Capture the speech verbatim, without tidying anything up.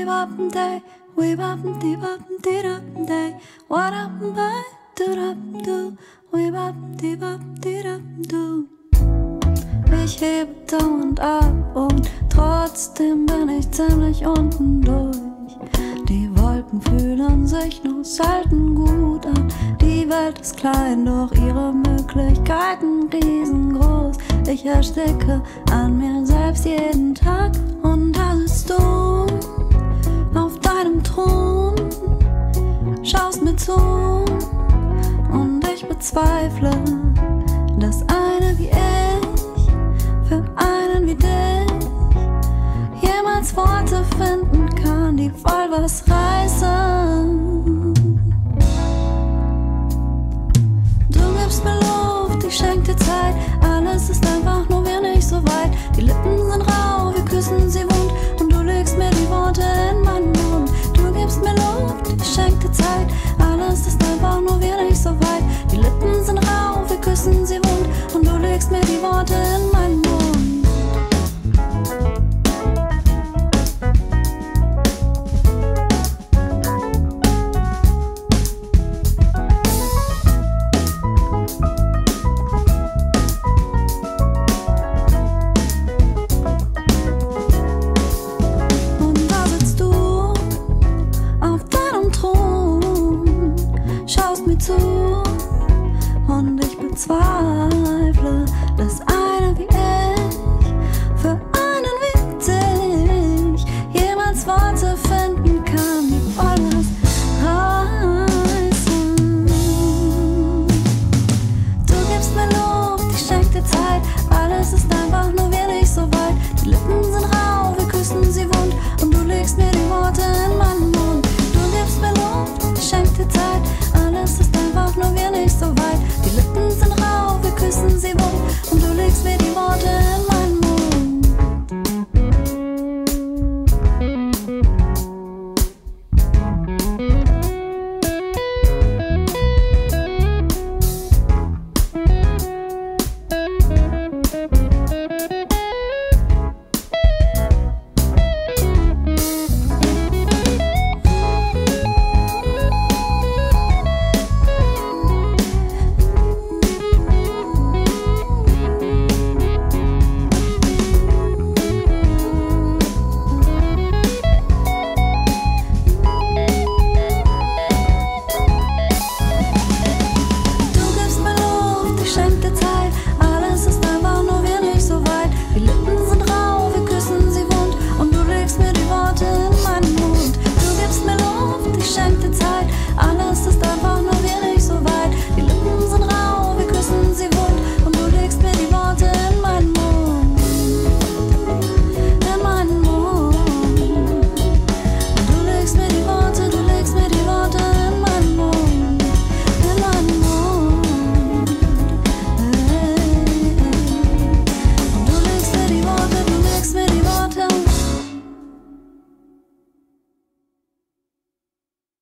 bop day, we bop dee bop dee dop day, what up by do dop do, we bop dee bop dee dop do. Ich hebe dauernd ab und trotzdem bin ich ziemlich unten durch. Die Wolken fühlen sich nur selten gut an. Die Welt ist klein, doch ihre Möglichkeiten riesengroß. Ich ersticke an mir selbst jeden Tag. Und da sitzt du auf deinem Thron, schaust mir zu und ich bezweifle, dass eine wie ich für einen wie dich jemals Worte finden kann, die voll was reißen. Du gibst mir Luft, ich schenk dir Zeit, alles ist einfach nur wir nicht so weit. Die Lippen sind rau, wir küssen sie wund und du legst mir die Worte in meinen Mund. Du gibst mir Luft, ich schenk dir Zeit, alles ist einfach nur wir nicht so weit. Die Lippen sind rau, wir küssen sie wund und du legst mir die Worte in meinen Mund. Und ich bezweifle,